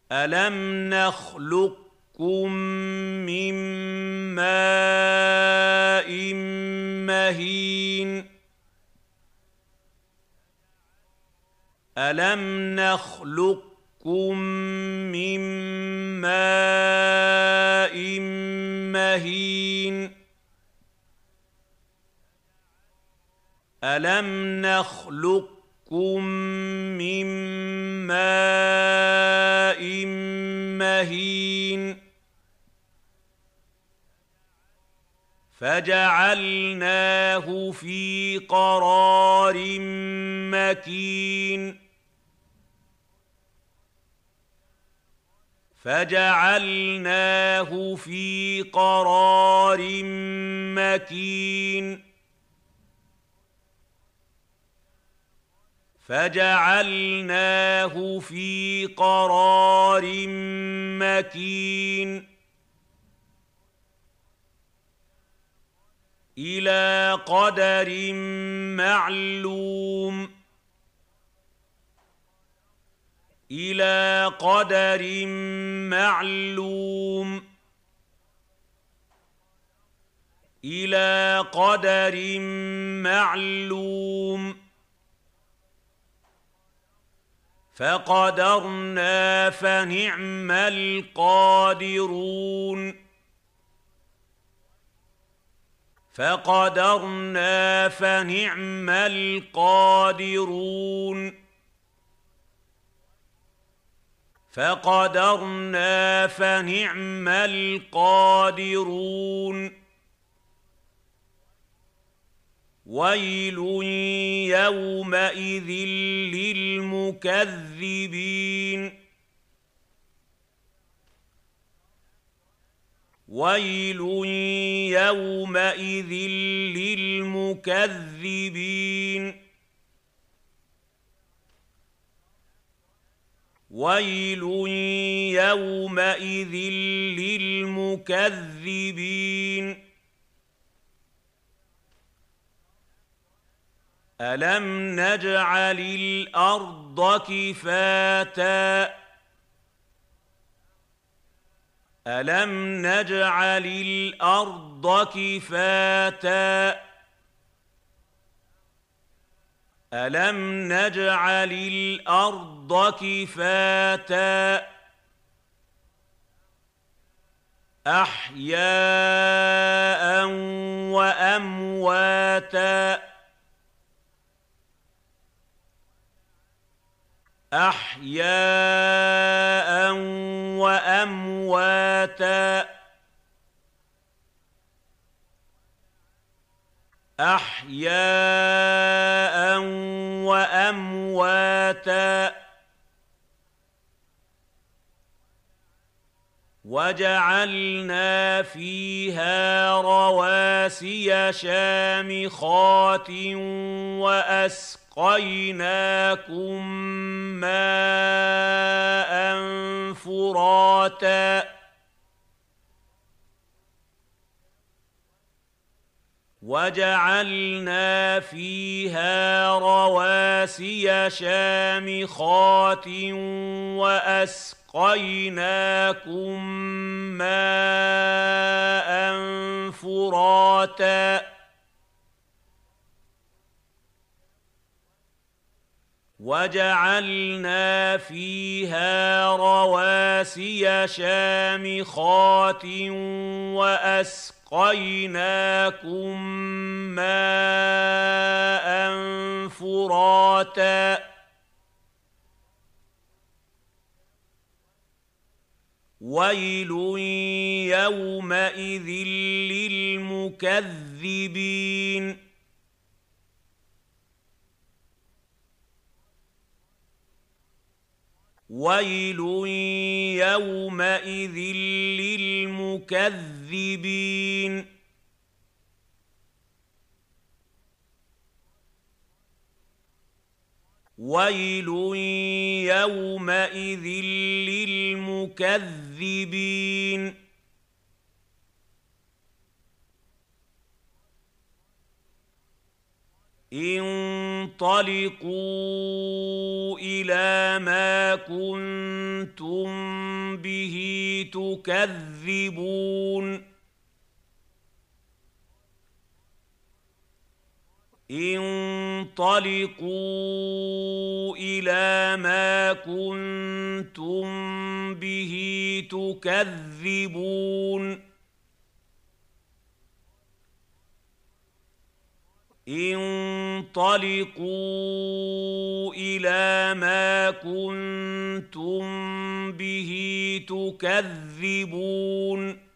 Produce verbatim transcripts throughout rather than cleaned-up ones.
أَلَمْ نَخْلُقكُّم مِّن مَّاءٍ مَّهِينٍ أَلَمْ نَخْلُقكُّم مِّن مَّاءٍ مَّهِينٍ أَلَمْ نَخْلُقكُّم مِّن مَّاءٍ مَّهِينٍ فَجَعَلْنَاهُ فِي قَرَارٍ مَّكِينٍ فَجَعَلْنَاهُ فِي قَرَارٍ مَّكِينٍ فَجَعَلْنَاهُ فِي قَرَارٍ مَّكِينٍ إِلَىٰ قَدَرٍ مَّعْلُومٍ إِلَىٰ قَدَرٍ مَّعْلُومٍ إِلَىٰ قَدَرٍ مَّعْلُومٍ فَقَدَرْنَا فَنِعْمَ الْقَادِرُونَ فَقَدَرْنَا فَنِعْمَ الْقَادِرُونَ فَقَدَرْنَا فَنِعْمَ الْقَادِرُونَ وَيْلٌ يَوْمَئِذٍ لِّلْمُكَذِّبِينَ وَيْلٌ يَوْمَئِذٍ لِّلْمُكَذِّبِينَ وَيْلٌ يَوْمَئِذٍ لِّلْمُكَذِّبِينَ أَلَمْ نَجْعَلِ الْأَرْضَ كِفَاتًا أَلَمْ نَجْعَلِ الْأَرْضَ كِفَاتًا أَلَمْ نَجْعَلِ الْأَرْضَ كِفَاتًا أَحْيَاءً وَأَمْوَاتًا أَحْيَاءً وَأَمْوَاتًا أَحْيَاءً وَأَمْوَاتًا وَجَعَلْنَا فِيهَا رَوَاسِيَ شَامِخَاتٍ وَأَسْقَيْنَاكُم مَّاءً فُرَاتًا وَجَعَلْنَا فِيهَا رَوَاسِيَ شَامِخَاتٍ وَأَسْقَيْنَاكُم مَّاءً فُرَاتًا وَجَعَلْنَا فِيهَا رَوَاسِيَ شَامِخَاتٍ وَأَسْقَيْنَاكُم مَّاءً فُرَاتًا وَيْلٌ يَوْمَئِذٍ لِّلْمُكَذِّبِينَ وَيْلٌ يَوْمَئِذٍ لِّلْمُكَذِّبِينَ وَيْلٌ يَوْمَئِذٍ لِّلْمُكَذِّبِينَ انطلقوا إلى ما كنتم به تكذبون انطلقوا إلى ما كنتم به تكذبون انطلقوا إلى ما كنتم به تكذبون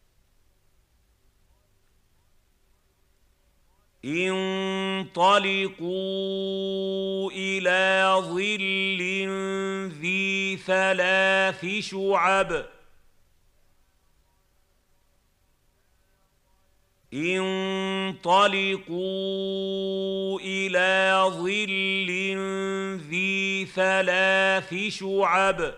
انطلقوا إلى ظل ذي ثلاث شعب انطلقوا إلى ظل ذي ثلاث شعب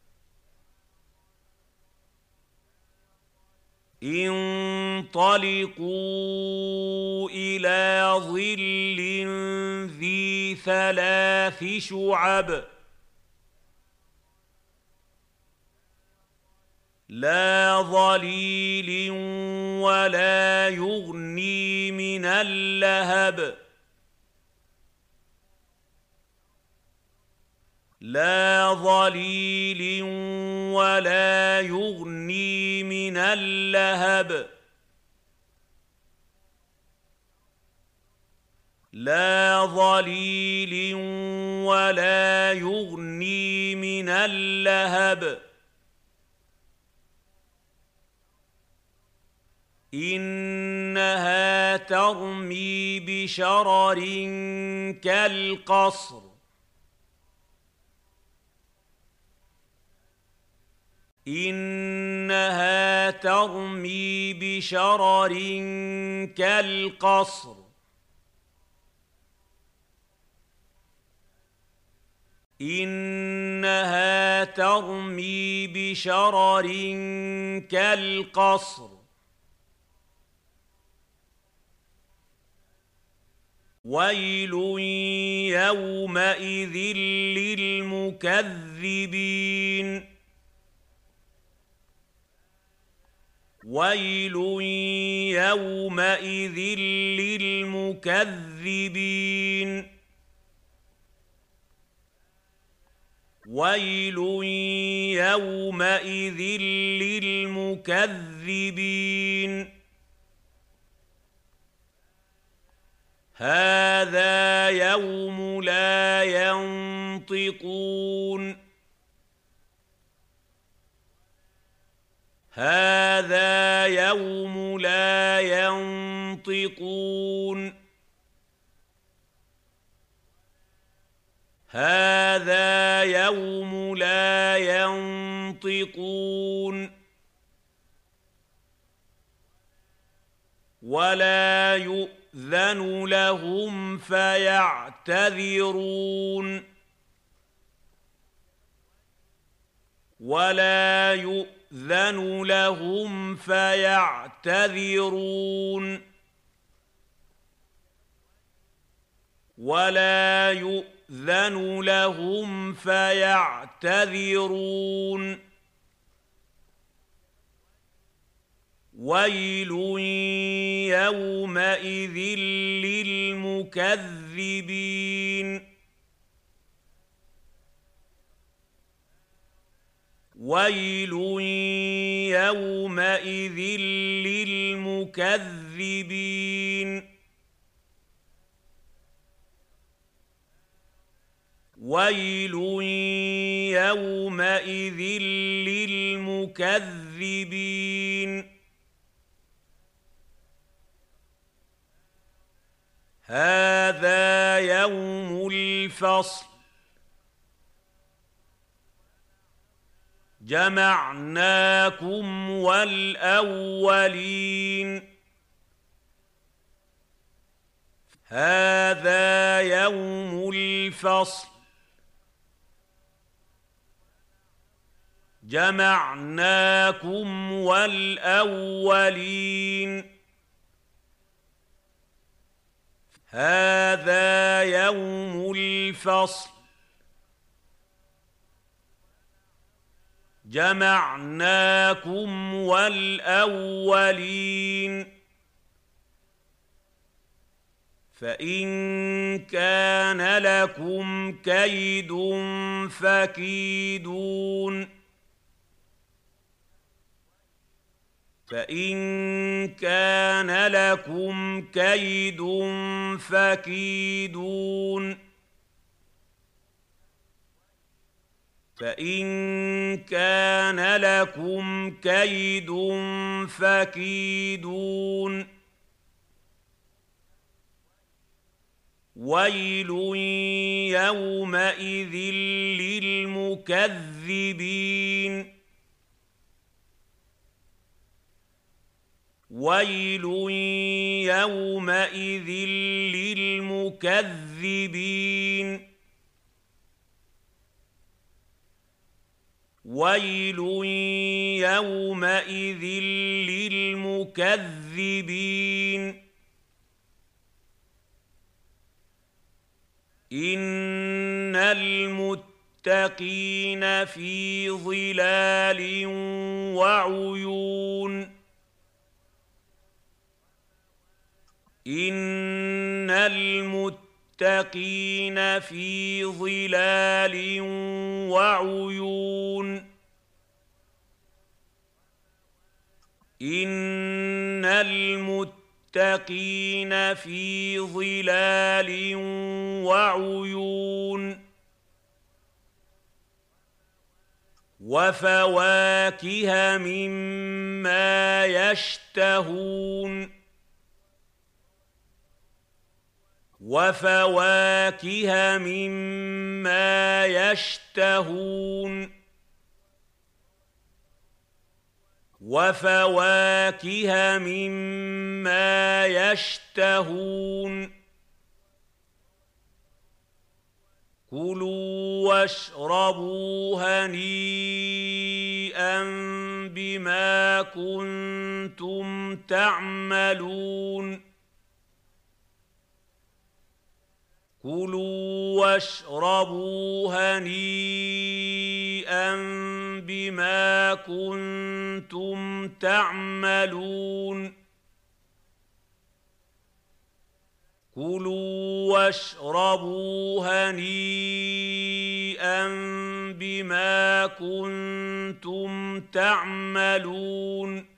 انطلقوا إلى ظل ذي ثلاث شعب لا ظليل ولا يغني من اللهب لا ظليل ولا يغني من اللهب لا ظليل ولا يغني من اللهب إنها ترمي بشرر كالقصر إنها ترمي بشرر كالقصر إنها ترمي بشرر كالقصر ويل يومئذ للمكذبين ويل يومئذ للمكذبين ويل يومئذ للمكذبين هذا يوم لا ينطقون هذا يوم لا ينطقون هذا يوم لا ينطقون ولا يؤذن لهم فيعتذرون ولا يؤذن لهم فيعتذرون ولا يؤذن لهم فيعتذرون ويل يومئذ للمكذبين ويل يومئذ للمكذبين ويل يومئذ للمكذبين هذا يوم الفصل جمعناكم والأولين هذا يوم الفصل جمعناكم والأولين هذا يوم الفصل جمعناكم والأولين فإن كان لكم كيد فكيدون فإن كان لكم كيد فكيدون فإن كان لكم كيد فكيدون ويل يومئذ للمكذبين ويل يومئذ للمكذبين ويل يومئذ للمكذبين إن المتقين في ظلال وعيون إن المتقين في ظلال وعيون إن المتقين في ظلال وعيون وفواكه مما يشتهون وفواكه مما يشتهون وفواكه مما يشتهون كلوا واشربوا هنيئا بما كنتم تعملون كلوا واشربوا هنيئا بما كنتم تعملون كلوا واشربوا هنيئا بما كنتم تعملون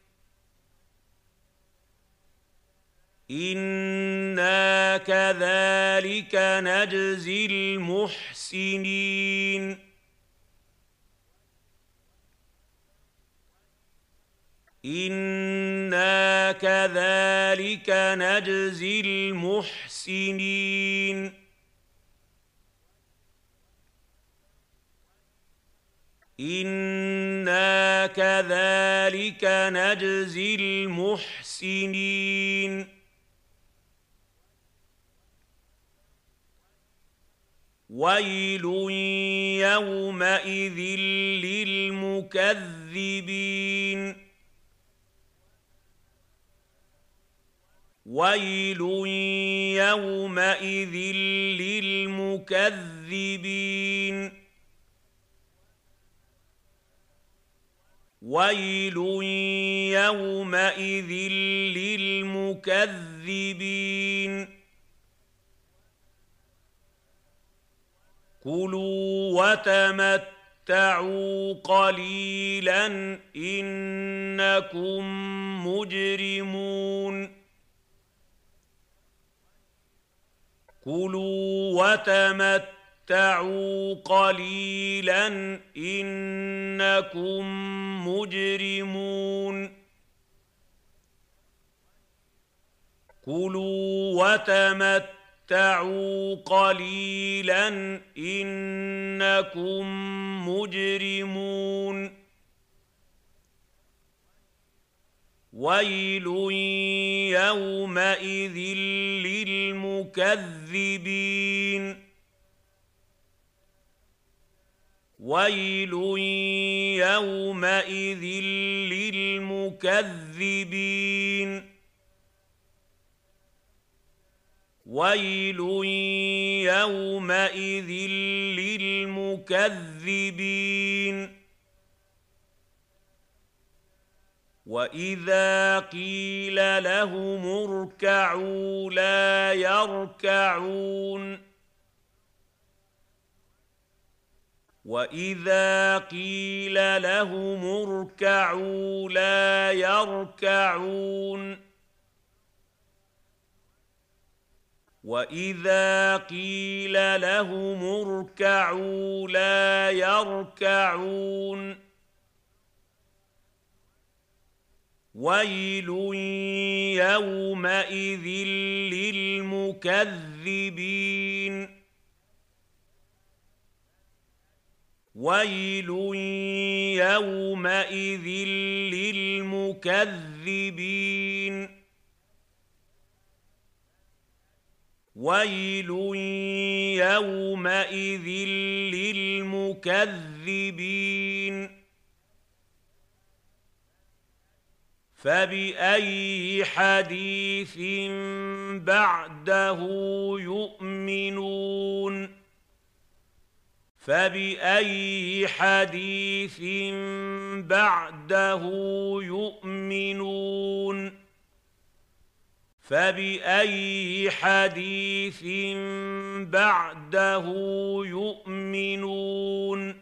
إنا كذلك نجزي المحسنين إنا كذلك نجزي المحسنين إنا كذلك نجزي المحسنين ويل يومئذ للمكذبين ويل يومئذ للمكذبين ويل يومئذ للمكذبين كلوا وتمتعوا قليلا إنكم مجرمون كلوا وتمتعوا قليلا إنكم مجرمون كلوا وتمتعوا قليلا إنكم مجرمون ويل يومئذ للمكذبين ويل يومئذ للمكذبين ويل يومئذ للمكذبين وإذا قيل لهم اركعوا لا يركعون وإذا قيل لهم اركعوا لا يركعون وإذا قيل لهم اركعوا لا يركعون ويل يومئذ للمكذبين ويل يومئذ للمكذبين ويل يومئذ للمكذبين فبأي حديث بعده يؤمنون فبأي حديث بعده يؤمنون فبأي حديث بعده يؤمنون